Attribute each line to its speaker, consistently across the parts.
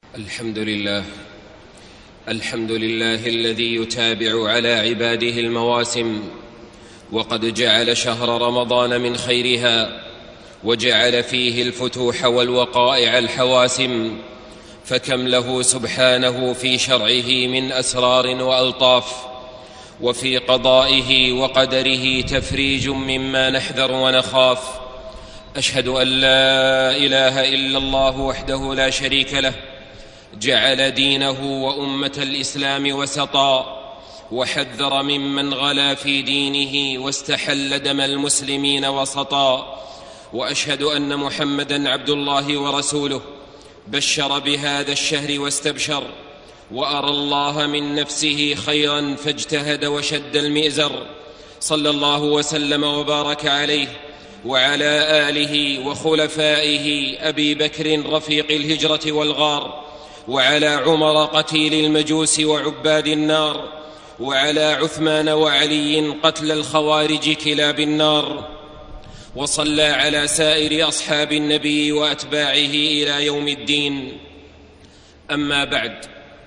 Speaker 1: الحمد لله الذي يتابع على عباده المواسم، وقد جعل شهر رمضان من خيرها، وجعل فيه الفتوح والوقائع الحواسم، فكم له سبحانه في شرعه من أسرار وألطاف، وفي قضائه وقدره تفريج مما نحذر ونخاف. أشهد أن لا إله إلا الله وحده لا شريك له، جعل دينه وأمة الإسلام وسطا، وحذر ممن غلا في دينه واستحل دم المسلمين وسطا. وأشهد أن محمدًا عبد الله ورسوله، بشر بهذا الشهر واستبشر، وأرى الله من نفسه خيرًا فاجتهد وشد المئزر، صلى الله وسلم وبارك عليه وعلى آله وخلفائه، أبي بكر رفيق الهجرة والغار، وعلى عمر قتيل المجوس وعباد النار، وعلى عثمان وعلي قتل الخوارج كلاب النار، وصلى على سائر أصحاب النبي وأتباعه إلى يوم الدين. أما بعد،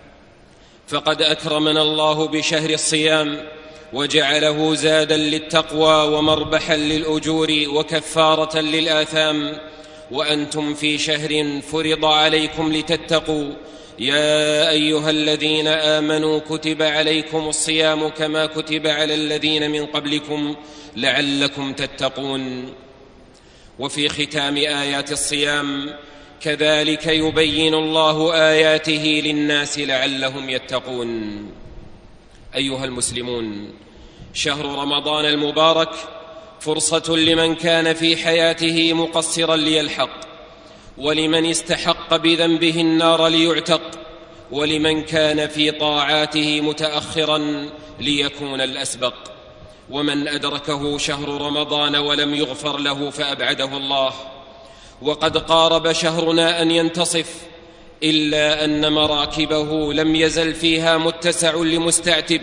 Speaker 1: فقد أكرمنا الله بشهر الصيام، وجعله زادا للتقوى ومربحا للأجور وكفارة للآثام، وأنتم في شهر فرض عليكم لتتقوا. يا أيها الذين آمنوا كتب عليكم الصيام كما كتب على الذين من قبلكم لعلكم تتقون. وفي ختام آيات الصيام كذلك يبين الله آياته للناس لعلهم يتقون. أيها المسلمون، شهر رمضان المبارك فرصة لمن كان في حياته مقصرا ليلحق، ولمن استحق بذنبه النار ليعتق، ولمن كان في طاعاته متأخرا ليكون الأسبق. ومن أدركه شهر رمضان ولم يغفر له فأبعده الله. وقد قارب شهرنا أن ينتصف، إلا أن مراكبه لم يزل فيها متسع لمستعتب،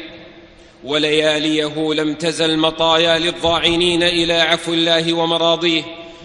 Speaker 1: ولياليه لم تزل مطايا للضاعنين إلى عفو الله ومراضيه،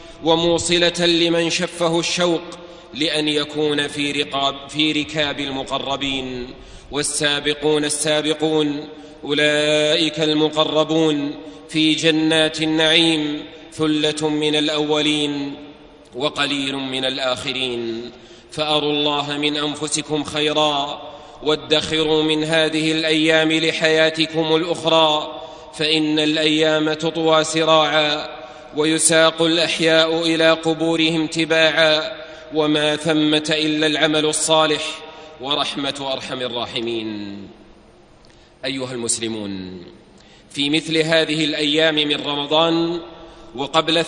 Speaker 1: وموصلة لمن شفه الشوق لأن يكون في ركاب المقربين. والسابقون السابقون أولئك المقربون في جنات النعيم، ثلة من الأولين وقليل من الآخرين. فأروا الله من أنفسكم خيرا، وادخروا من هذه الأيام لحياتكم الأخرى، فإن الأيام تطوى سراعا، ويساق الأحياء إلى قبورهم تباعا، وما ثمة إلا العمل الصالح ورحمة أرحم الراحمين. أيها المسلمون، في مثل هذه الأيام من رمضان، وقبل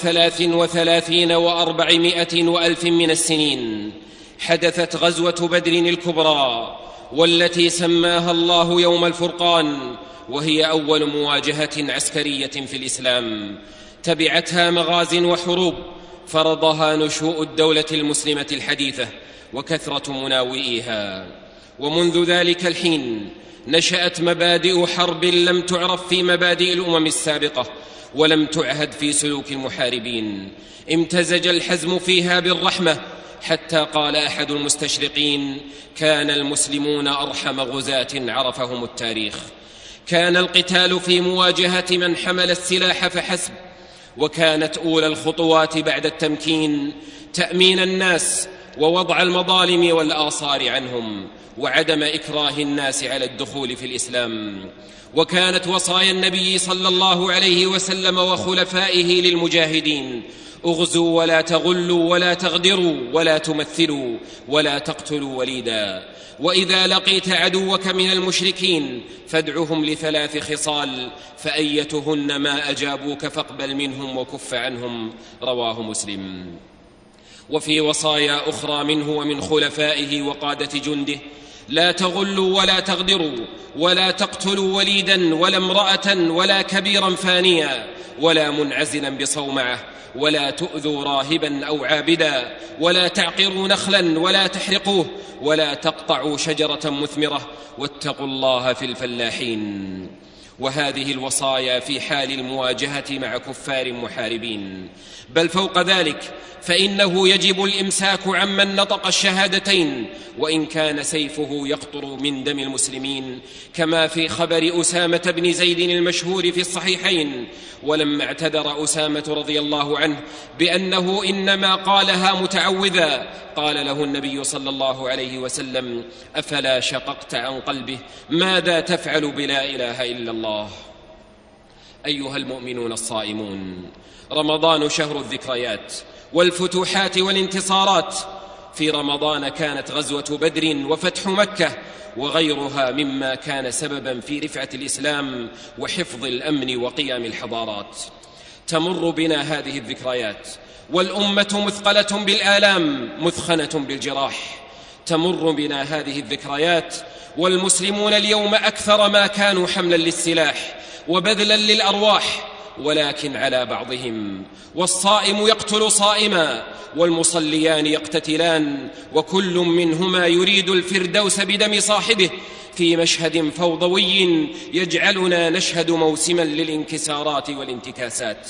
Speaker 1: 33 و400 وألف من السنين، حدثت غزوة بدر الكبرى، والتي سماها الله يوم الفرقان، وهي أول مواجهة عسكرية في الإسلام، تبعتها مغاز وحروب فرضها نشوء الدولة المسلمة الحديثة وكثرة مناوئيها. ومنذ ذلك الحين نشأت مبادئ حرب لم تعرف في مبادئ الأمم السابقة، ولم تعهد في سلوك المحاربين. امتزج الحزم فيها بالرحمة، حتى قال أحد المستشرقين: كان المسلمون أرحم غزاة عرفهم التاريخ. كان القتال في مواجهة من حمل السلاح فحسب، وكانت أولى الخطوات بعد التمكين تأمين الناس ووضع المظالم والآصار عنهم، وعدم إكراه الناس على الدخول في الإسلام. وكانت وصايا النبي صلى الله عليه وسلم وخلفائه للمجاهدين: اغزوا ولا تغلوا ولا تغدروا ولا تمثلوا ولا تقتلوا وليدا. وإذا لقيت عدوك من المشركين فادعهم ل3 خصال، فأيتهن ما أجابوك فاقبل منهم وكف عنهم. رواه مسلم. وفي وصايا أخرى منه ومن خلفائه وقادة جنده: لا تغلوا ولا تغدروا ولا تقتلوا وليدا ولا امرأة ولا كبيرا فانيا ولا منعزلا بصومعة، ولا تؤذوا راهبا أو عابدا، ولا تعقروا نخلا ولا تحرقوه، ولا تقطعوا شجرة مثمرة، واتقوا الله في الفلاحين. وهذه الوصايا في حال المواجهة مع كفار محاربين. بل فوق ذلك فإنه يجب الإمساك عمن نطق الشهادتين وإن كان سيفه يقطر من دم المسلمين، كما في خبر أسامة بن زيد المشهور في الصحيحين: ولما اعتذر أسامة رضي الله عنه بأنه إنما قالها متعوذا، قال له النبي صلى الله عليه وسلم: أفلا شققت عن قلبه؟ ماذا تفعل بلا إله إلا الله؟ أيها المؤمنون الصائمون، رمضان شهر الذكريات والفتوحات والانتصارات. في رمضان كانت غزوة بدر وفتح مكة وغيرها مما كان سببا في رفعة الإسلام وحفظ الأمن وقيام الحضارات. تمر بنا هذه الذكريات والأمة مثقلة بالآلام مثخنة بالجراح. تمر بنا هذه الذكريات والمسلمون اليوم أكثر ما كانوا حملا للسلاح وبذلا للأرواح، ولكن على بعضهم. والصائم يقتل صائما والمصليان يقتتلان، وكل منهما يريد الفردوس بدم صاحبه، في مشهد فوضوي يجعلنا نشهد موسما للانكسارات والانتكاسات.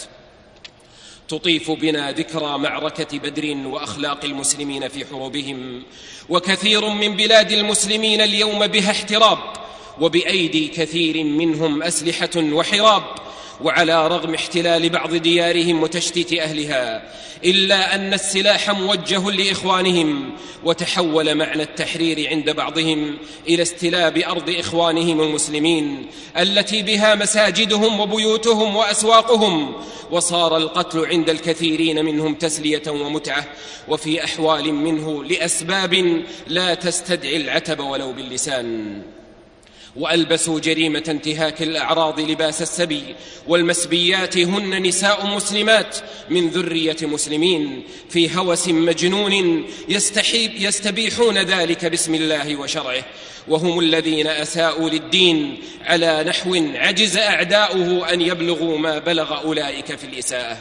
Speaker 1: تطيف بنا ذكرى معركة بدر وأخلاق المسلمين في حروبهم، وكثير من بلاد المسلمين اليوم بها احتراب، وبأيدي كثير منهم أسلحة وحراب، وعلى رغم احتلال بعض ديارهم وتشتيت أهلها، إلا أن السلاح موجه لإخوانهم، وتحول معنى التحرير عند بعضهم إلى استلاب أرض إخوانهم المسلمين التي بها مساجدهم وبيوتهم وأسواقهم، وصار القتل عند الكثيرين منهم تسلية ومتعة، وفي أحوال منه لأسباب لا تستدعي العتب ولو باللسان. وألبسوا جريمة انتهاك الأعراض لباس السبي، والمسبيات هن نساء مسلمات من ذرية مسلمين في هوس مجنون يستبيحون ذلك باسم الله وشرعه، وهم الذين أساءوا للدين على نحو عجز أعداؤه أن يبلغوا ما بلغ أولئك في الإساءة،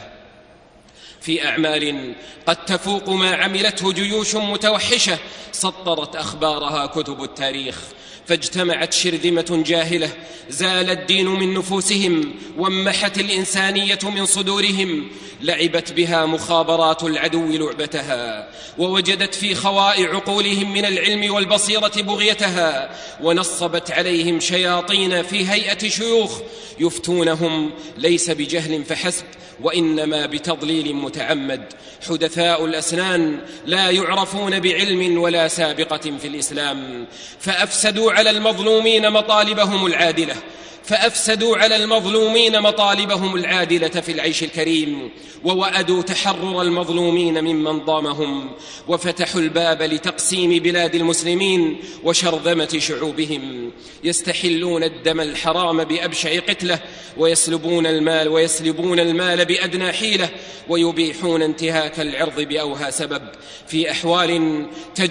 Speaker 1: في أعمال قد تفوق ما عملته جيوش متوحشة سطرت أخبارها كتب التاريخ. فاجتمعت شرذمة جاهلة زال الدين من نفوسهم وامحت الإنسانية من صدورهم، لعبت بها مخابرات العدو لعبتها، ووجدت في خواء عقولهم من العلم والبصيرة بغيتها، ونصبت عليهم شياطين في هيئة شيوخ يفتونهم ليس بجهل فحسب وإنما بتضليل متعمد. حدثاء الأسنان لا يعرفون بعلم ولا سابقة في الإسلام، فأفسدوا على المظلومين مطالبهم العادلة في العيش الكريم، ووأدوا تحرر المظلومين ممن ضامهم، وفتحوا الباب لتقسيم بلاد المسلمين وشرذمة شعوبهم. يستحلون الدم الحرام بأبشع قتله، ويسلبون المال بأدنى حيلة، ويبيحون انتهاك العرض بأوهى سبب، في أحوال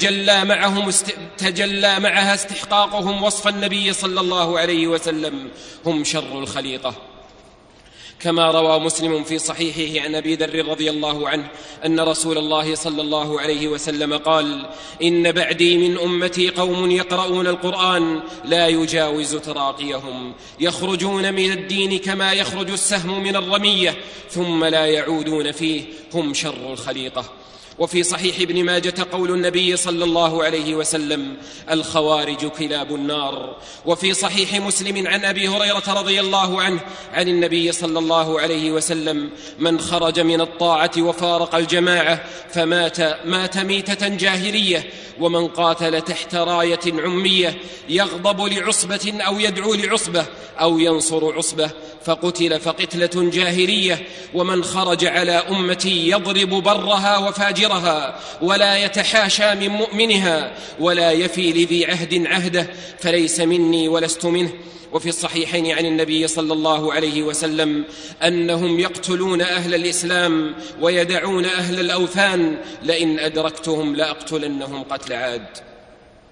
Speaker 1: تجلى معها استحقاقهم وصف النبي صلى الله عليه وسلم: هم شر الخليقة. كما روى مسلم في صحيحه عن أبي ذر رضي الله عنه أن رسول الله صلى الله عليه وسلم قال: إن بعدي من أمتي قوم يقرؤون القرآن لا يجاوز تراقيهم، يخرجون من الدين كما يخرج السهم من الرمية ثم لا يعودون فيه، هم شر الخليقة. وفي صحيح ابن ماجة قول النبي صلى الله عليه وسلم: الخوارج كلاب النار. وفي صحيح مسلم عن أبي هريرة رضي الله عنه عن النبي صلى الله عليه وسلم: من خرج من الطاعة وفارق الجماعة مات ميتة جاهلية، ومن قاتل تحت راية عمية يغضب لعصبة أو يدعو لعصبة أو ينصر عصبة فقتل فقتلة جاهلية، ومن خرج على أمتي يضرب برها وفاجرها ولا يتحاشى من مؤمنها ولا يفي لذي عهد عهده فليس مني ولست منه. وفي الصحيحين عن النبي صلى الله عليه وسلم أنهم يقتلون أهل الإسلام ويدعون أهل الأوثان، لئن أدركتهم لأقتلنهم قتل عاد.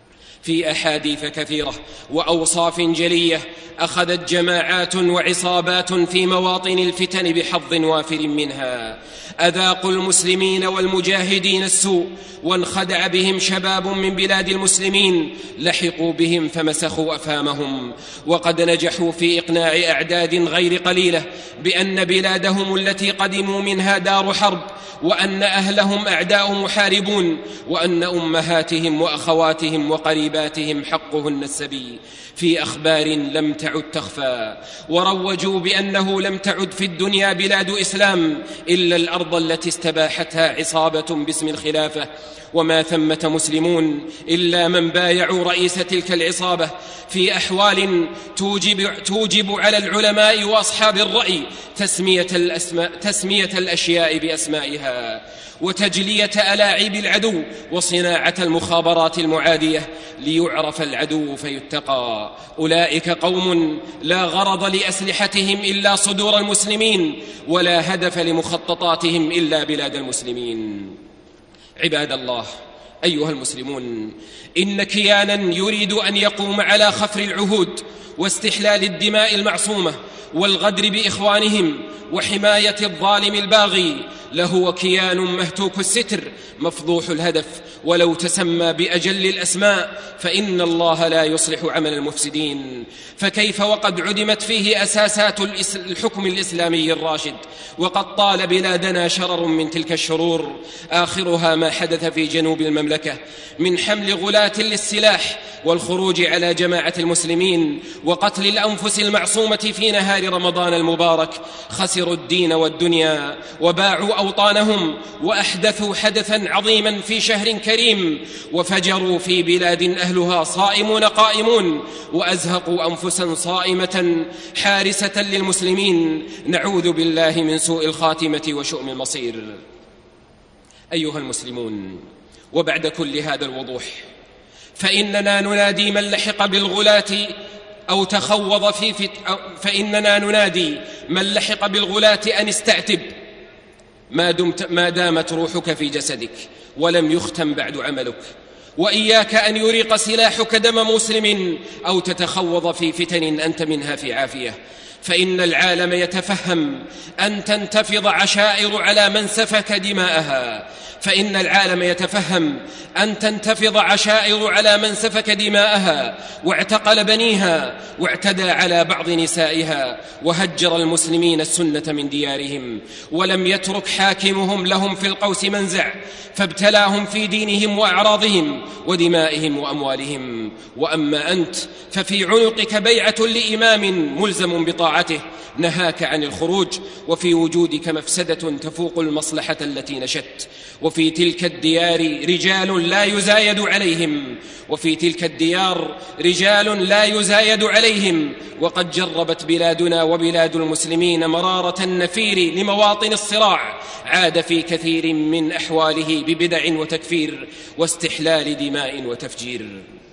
Speaker 1: في أحاديث كثيرة وأوصاف جلية أخذت جماعات وعصابات في مواطن الفتن بحظ وافر منها. أذاقوا المسلمين والمجاهدين السوء، وانخدع بهم شباب من بلاد المسلمين لحقوا بهم فمسخوا أفهامهم، وقد نجحوا في إقناع أعداد غير قليلة بأن بلادهم التي قدموا منها دار حرب، وأن أهلهم أعداء محاربون، وأن أمهاتهم وأخواتهم وقريباتهم حقهن السبي، في أخبار لم تعد تخفى. وروجوا بأنه لم تعد في الدنيا بلاد إسلام إلا الأرض التي استباحتها عصابة باسم الخلافة، وما ثمة مسلمون إلا من بايعوا رئيس تلك العصابة، في أحوال توجب على العلماء وأصحاب الرأي تسمية الأشياء بأسمائها، وتجلية ألاعب العدو وصناعة المخابرات المعادية ليعرف العدو فيتقى. أولئك قوم لا غرض لأسلحتهم إلا صدور المسلمين، ولا هدف لمخططاتهم إلا بلاد المسلمين. عباد الله، أيها المسلمون، إن كيانا يريد أن يقوم على خفر العهود واستحلال الدماء المعصومة والغدر بإخوانهم وحماية الظالم الباغي لهو كيان مهتوك الستر مفضوح الهدف، ولو تسمى بأجل الأسماء فإن الله لا يصلح عمل المفسدين. فكيف وقد عدمت فيه أساسات الحكم الإسلامي الراشد، وقد طال بلادنا شرر من تلك الشرور، آخرها ما حدث في جنوب المملكة من حمل غلاة للسلاح والخروج على جماعة المسلمين وقتل الأنفس المعصومة في نهار رمضان المبارك. خسروا الدين والدنيا وباعوا أوطانهم، وأحدثوا حدثا عظيما في شهر كريم، وفجروا في بلاد أهلها صائمون قائمون، وأزهقوا أنفسا صائمة حارسة للمسلمين. نعوذ بالله من سوء الخاتمة وشؤم المصير. أيها المسلمون، وبعد كل هذا الوضوح فإننا ننادي من لحق بالغلاة أو تخوض فإننا ننادي من لحق بالغلاة أن استعتب ما دامت روحك في جسدك ولم يختم بعد عملك، وإياك أن يريق سلاحك دم مسلم أو تتخوض في فتن أنت منها في عافية، فإن العالم يتفهم أن تنتفض عشائر على من سفك دماءها، فإن العالم يتفهم أن تنتفض عشائر على من سفك دماءها واعتقل بنيها واعتدى على بعض نسائها وهجر المسلمين السنة من ديارهم، ولم يترك حاكمهم لهم في القوس منزع، فابتلاهم في دينهم وأعراضهم ودمائهم وأموالهم. وأما أنت ففي عنقك بيعة لإمام ملزم بطاعته نهاك عن الخروج، وفي وجودك مفسدة تفوق المصلحة التي نشت، وفي تلك الديار رجال لا يزايد عليهم، وفي تلك الديار رجال لا يزايد عليهم. وقد جربت بلادنا وبلاد المسلمين مرارة النفير لمواطن الصراع، عاد في كثير من أحواله ببدع وتكفير واستحلال دماء وتفجير.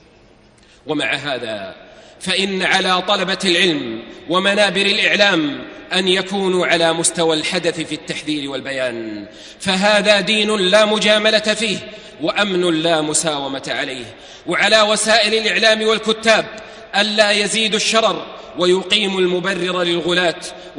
Speaker 1: ومع هذا فإن على طلبة العلم ومنابر الإعلام أن يكونوا على مستوى الحدث في التحذير والبيان، فهذا دين لا مجاملة فيه وأمن لا مساومة عليه. وعلى وسائل الإعلام والكتاب ألا يزيدوا الشرر ويقيموا المبرر للغلاة،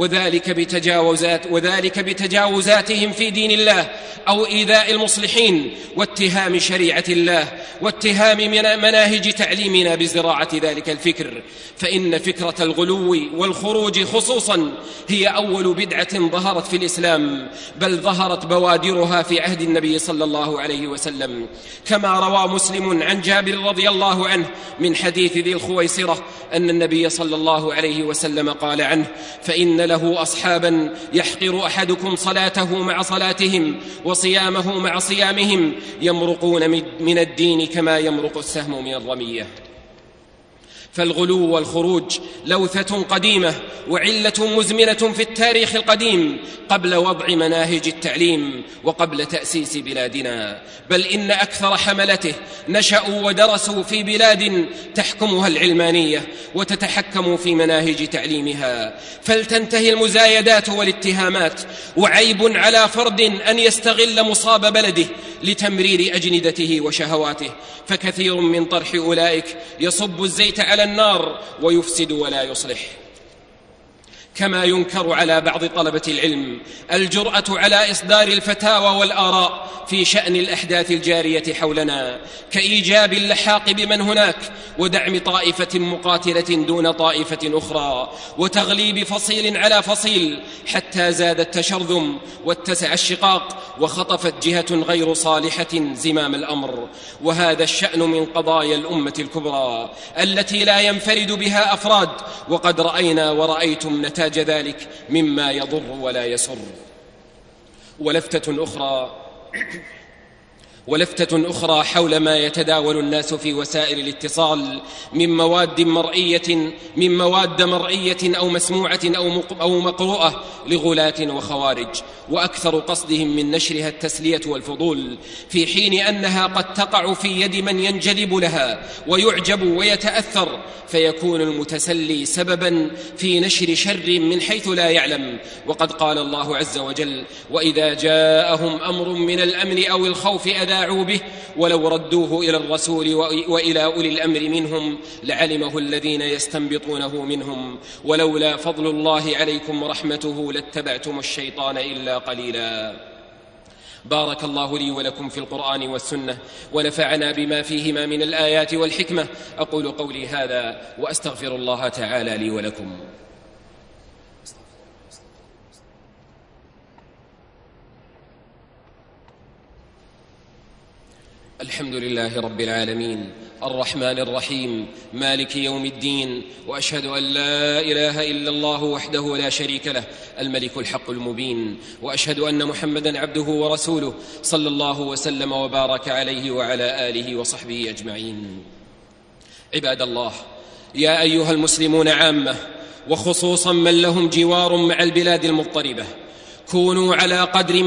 Speaker 1: وذلك بتجاوزاتهم في دين الله أو إيذاء المصلحين واتهام شريعة الله واتهام مناهج تعليمنا بزراعة ذلك الفكر. فإن فكرة الغلو والخروج خصوصا هي أول بدعة ظهرت في الإسلام، بل ظهرت بوادرها في عهد النبي صلى الله عليه وسلم، كما روى مسلم عن جابر رضي الله عنه من حديث ذي الخويصرة أن النبي صلى الله عليه وسلم قال عنه: فإن له أصحابا يحقر أحدكم صلاته مع صلاتهم وصيامه مع صيامهم، يمرقون من الدين كما يمرق السهم من الرمية. فالغلو والخروج لوثة قديمة وعلة مزمنة في التاريخ القديم قبل وضع مناهج التعليم وقبل تأسيس بلادنا، بل إن أكثر حملته نشأوا ودرسوا في بلاد تحكمها العلمانية وتتحكم في مناهج تعليمها. فلتنتهي المزايدات والاتهامات، وعيب على فرد أن يستغل مصاب بلده لتمرير أجندته وشهواته، فكثير من طرح أولئك يصب الزيت على النار ويفسد ولا يصلح. كما ينكر على بعض طلبة العلم الجرأة على إصدار الفتاوى والآراء في شأن الأحداث الجارية حولنا، كإيجاب اللحاق بمن هناك ودعم طائفة مقاتلة دون طائفة أخرى، وتغليب فصيل على فصيل حتى زاد التشرذم واتسع الشقاق وخطفت جهة غير صالحة زمام الأمر. وهذا الشأن من قضايا الأمة الكبرى التي لا ينفرد بها أفراد، وقد رأينا ورأيتم نتاج ذلك مما يضر ولا يسر. ولفتة أخرى حول ما يتداول الناس في وسائل الاتصال من مواد مرئية أو مسموعة أو مقروءة لغلاة وخوارج، وأكثر قصدهم من نشرها التسلية والفضول، في حين أنها قد تقع في يد من ينجذب لها ويعجب ويتأثر، فيكون المتسلي سببا في نشر شر من حيث لا يعلم. وقد قال الله عز وجل: وإذا جاءهم أمر من الأمن أو الخوف أذاعوا به ولو ردوه إلى الرسول وإلى أولي الأمر منهم لعلمه الذين يستنبطونه منهم ولولا فضل الله عليكم ورحمته لاتبعتم الشيطان إلا قليلا. بارك الله لي ولكم في القرآن والسنة، ونفعنا بما فيهما من الآيات والحكمة. أقول قولي هذا وأستغفر الله تعالى لي ولكم. الحمد لله رب العالمين الرحمن الرحيم مالك يوم الدين، وأشهد أن لا إله إلا الله وحده لا شريك له الملك الحق المبين، وأشهد أن محمدا عبده ورسوله صلى الله وسلم وبارك عليه وعلى آله وصحبه أجمعين. عباد الله، يا أيها المسلمون عامة، وخصوصا من لهم جوار مع البلاد المضطربة، كونوا على قدر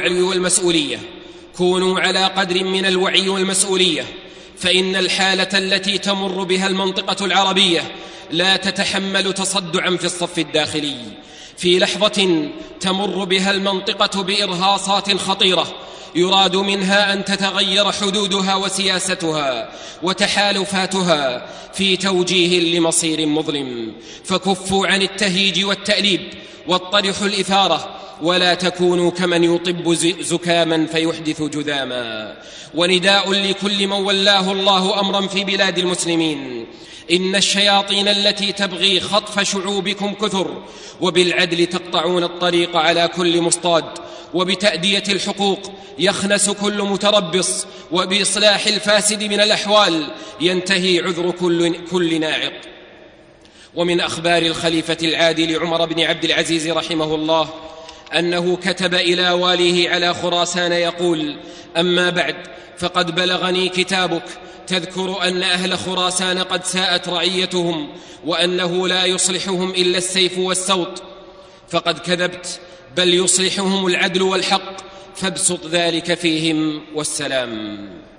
Speaker 1: من الوعي والمسؤولية، فإن الحالة التي تمر بها المنطقة العربية لا تتحمل تصدعا في الصف الداخلي. في لحظة تمر بها المنطقة بإرهاصات خطيرة يراد منها أن تتغير حدودها وسياستها وتحالفاتها في توجيه لمصير مظلم، فكفوا عن التهيج والتأليب واطرحوا الإثارة، ولا تكونوا كمن يطب زكاما فيحدث جذاما. ونداء لكل من ولاه الله أمرا في بلاد المسلمين: إن الشياطين التي تبغي خطف شعوبكم كثر، وبالعدل تقطعون الطريق على كل مصطاد، وبتأدية الحقوق يخنس كل متربص، وبإصلاح الفاسد من الأحوال ينتهي عذر كل ناعق. ومن أخبار الخليفة العادل عمر بن عبد العزيز رحمه الله أنه كتب إلى واليه على خراسان يقول: أما بعد، فقد بلغني كتابك تذكر أن أهل خراسان قد ساءت رعيتهم، وأنه لا يصلحهم إلا السيف والسوط، فقد كذبت، بل يصلحهم العدل والحق، فابسط ذلك فيهم والسلام.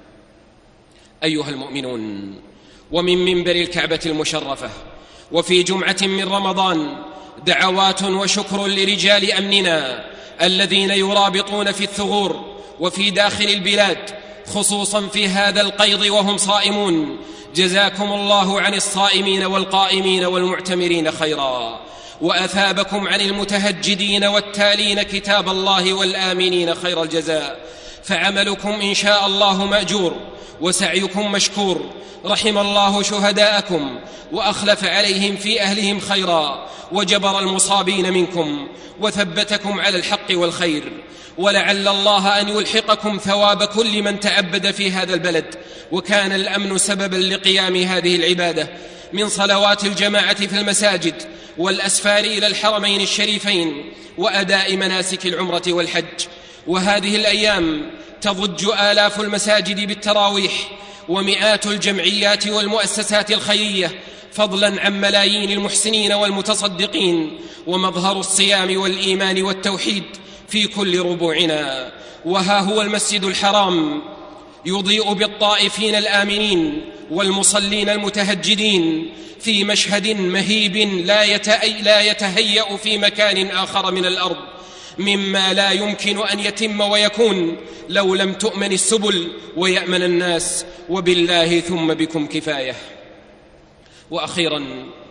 Speaker 1: أيها المؤمنون، ومن منبر الكعبة المشرفة وفي جمعة من رمضان دعوات وشكر لرجال أمننا الذين يرابطون في الثغور وفي داخل البلاد، خصوصا في هذا القيض وهم صائمون. جزاكم الله عن الصائمين والقائمين والمعتمرين خيرا، وأثابكم عن المتهجدين والتالين كتاب الله والآمنين خير الجزاء، فعملكم إن شاء الله مأجور وسعيكم مشكور. رحم الله شهداءكم وأخلف عليهم في أهلهم خيرا، وجبر المصابين منكم وثبتكم على الحق والخير، ولعل الله أن يلحقكم ثواب كل من تعبد في هذا البلد وكان الأمن سببا لقيام هذه العبادة من صلوات الجماعة في المساجد والأسفار إلى الحرمين الشريفين وأداء مناسك العمرة والحج. وهذه الأيام تضج آلاف المساجد بالتراويح، ومئات الجمعيات والمؤسسات الخيرية فضلا عن ملايين المحسنين والمتصدقين، ومظهر الصيام والإيمان والتوحيد في كل ربوعنا. وها هو المسجد الحرام يضيء بالطائفين الآمنين والمصلين المتهجدين في مشهد مهيب لا يتهيأ في مكان آخر من الأرض، مما لا يمكن أن يتم ويكون لو لم تؤمن السبل ويأمن الناس، وبالله ثم بكم كفاية. وأخيرا،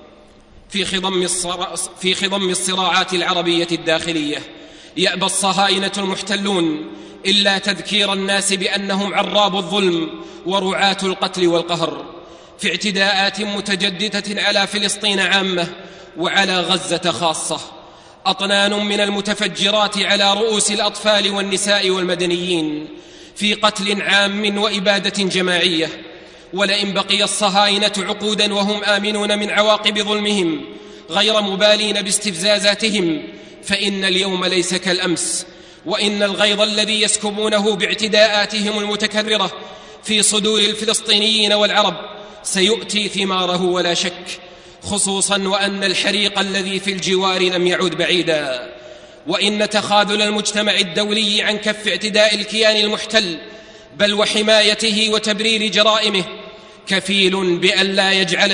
Speaker 1: في خضم الصراعات العربية الداخلية يأبى الصهاينة المحتلون إلا تذكير الناس بأنهم عراب الظلم ورعاة القتل والقهر، في اعتداءات متجددة على فلسطين عامة وعلى غزة خاصة، أطنان من المتفجرات على رؤوس الأطفال والنساء والمدنيين، في قتل عام وإبادة جماعية. ولئن بقي الصهاينة عقودا وهم آمنون من عواقب ظلمهم غير مبالين باستفزازاتهم، فإن اليوم ليس كالأمس، وإن الغيظ الذي يسكبونه باعتداءاتهم المتكررة في صدور الفلسطينيين والعرب سيؤتي ثماره ولا شك، خصوصا وأن الحريق الذي في الجوار لم يعد بعيدا. وإن تخاذل المجتمع الدولي عن كف اعتداء الكيان المحتل بل وحمايته وتبرير جرائمه كفيل بألا يجعل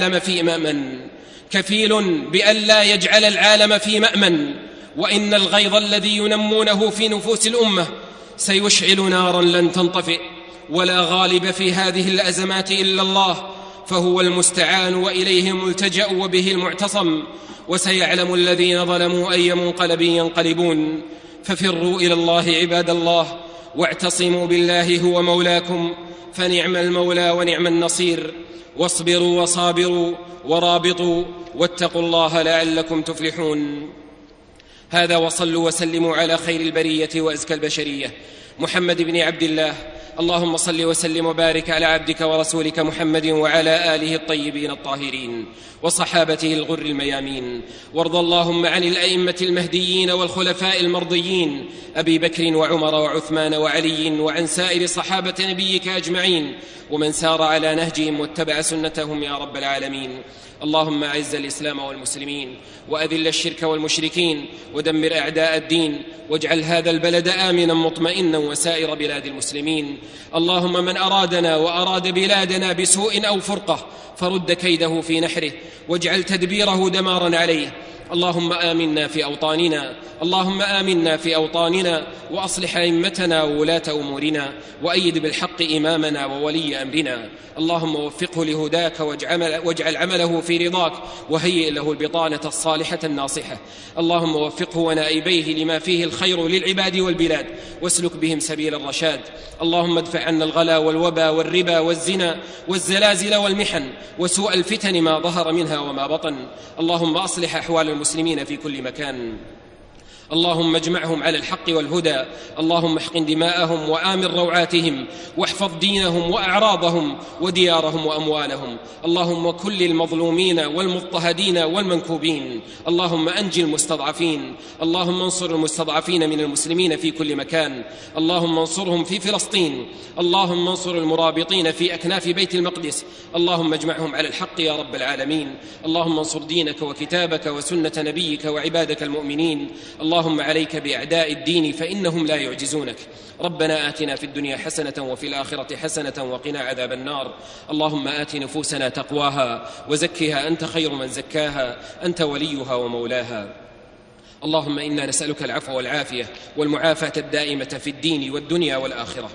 Speaker 1: العالم في مأمن. وإن الغيظ الذي ينمونه في نفوس الأمة سيشعل نارا لن تنطفئ، ولا غالب في هذه الأزمات إلا الله، فهو المستعان وإليه الملتجأ وبه المعتصم. وسيعلم الذين ظلموا أي منقلب ينقلبون. ففروا إلى الله عباد الله، واعتصموا بالله هو مولاكم، فنعم المولى ونعم النصير. واصبروا وصابروا ورابطوا واتقوا الله لعلكم تفلحون. هذا، وصلوا وسلموا على خير البرية وأزكى البشرية محمد بن عبد الله. اللهم صل وسلم وبارك على عبدك ورسولك محمد وعلى آله الطيبين الطاهرين وصحابته الغر الميامين. وارض اللهم عن الأئمة المهديين والخلفاء المرضيين أبي بكر وعمر وعثمان وعلي، وعن سائر صحابة نبيك أجمعين، ومن سار على نهجهم واتبع سنتهم يا رب العالمين. اللهم أعز الإسلام والمسلمين، وأذل الشرك والمشركين، ودمر أعداء الدين، واجعل هذا البلد آمنا مطمئنا وسائر بلاد المسلمين. اللهم من أرادنا وأراد بلادنا بسوء أو فرقة فرد كيده في نحره، واجعل تدبيره دمارا عليه. اللهم آمنا في أوطاننا وأصلح أئمتنا وولاة أمورنا، وأيد بالحق إمامنا وولي أمرنا. اللهم وفقه لهداك واجعل عمله في رضاك، وهيئ له البطانة الصالحة الناصحة. اللهم وفقه ونائبيه لما فيه الخير للعباد والبلاد، واسلك بهم سبيل الرشاد. اللهم ادفع عنا الغلا والوبا والربا والزنا والزلازل والمحن وسوء الفتن ما ظهر منها وما بطن. اللهم أصلح أحوال المسلمين في كل مكان. اللهم اجمعهم على الحق والهدى. اللهم احقن دماءهم وآمن روعاتهم، واحفظ دينهم وأعراضهم وديارهم وأموالهم. اللهم كل المظلومين والمضطهدين والمنكوبين. اللهم أنجي المستضعفين. اللهم انصر المستضعفين من المسلمين في كل مكان. اللهم انصرهم في فلسطين. اللهم انصر المرابطين في أكناف بيت المقدس. اللهم اجمعهم على الحق يا رب العالمين. اللهم انصر دينك وكتابك وسنة نبيك وعبادك المؤمنين. اللهم عليك بأعداء الدين فإنهم لا يعجزونك. ربنا آتنا في الدنيا حسنة وفي الآخرة حسنة وقنا عذاب النار. اللهم آت نفوسنا تقواها وزكها أنت خير من زكاها، أنت وليها ومولاها. اللهم إنا نسألك العفو والعافية والمعافاة الدائمة في الدين والدنيا والآخرة.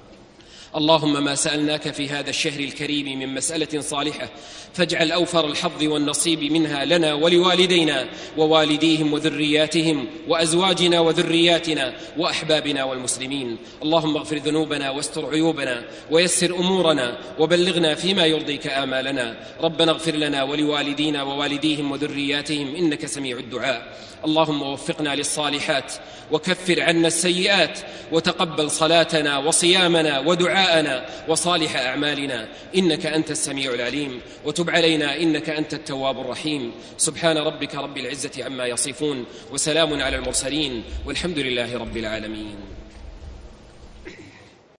Speaker 1: اللهم ما سألناك في هذا الشهر الكريم من مسألة صالحة فاجعل أوفر الحظ والنصيب منها لنا ولوالدينا ووالديهم وذرياتهم وأزواجنا وذرياتنا وأحبابنا والمسلمين. اللهم اغفر ذنوبنا واستر عيوبنا ويسر أمورنا وبلغنا فيما يرضيك آمالنا. ربنا اغفر لنا ولوالدينا ووالديهم وذرياتهم إنك سميع الدعاء. اللهم وفقنا للصالحات وكفر عنا السيئات، وتقبل صلاتنا وصيامنا ودعاءنا وصالح أعمالنا إنك أنت السميع العليم، وتب علينا إنك أنت التواب الرحيم. سبحان ربك رب العزة عما يصفون، وسلام على المرسلين، والحمد لله رب العالمين.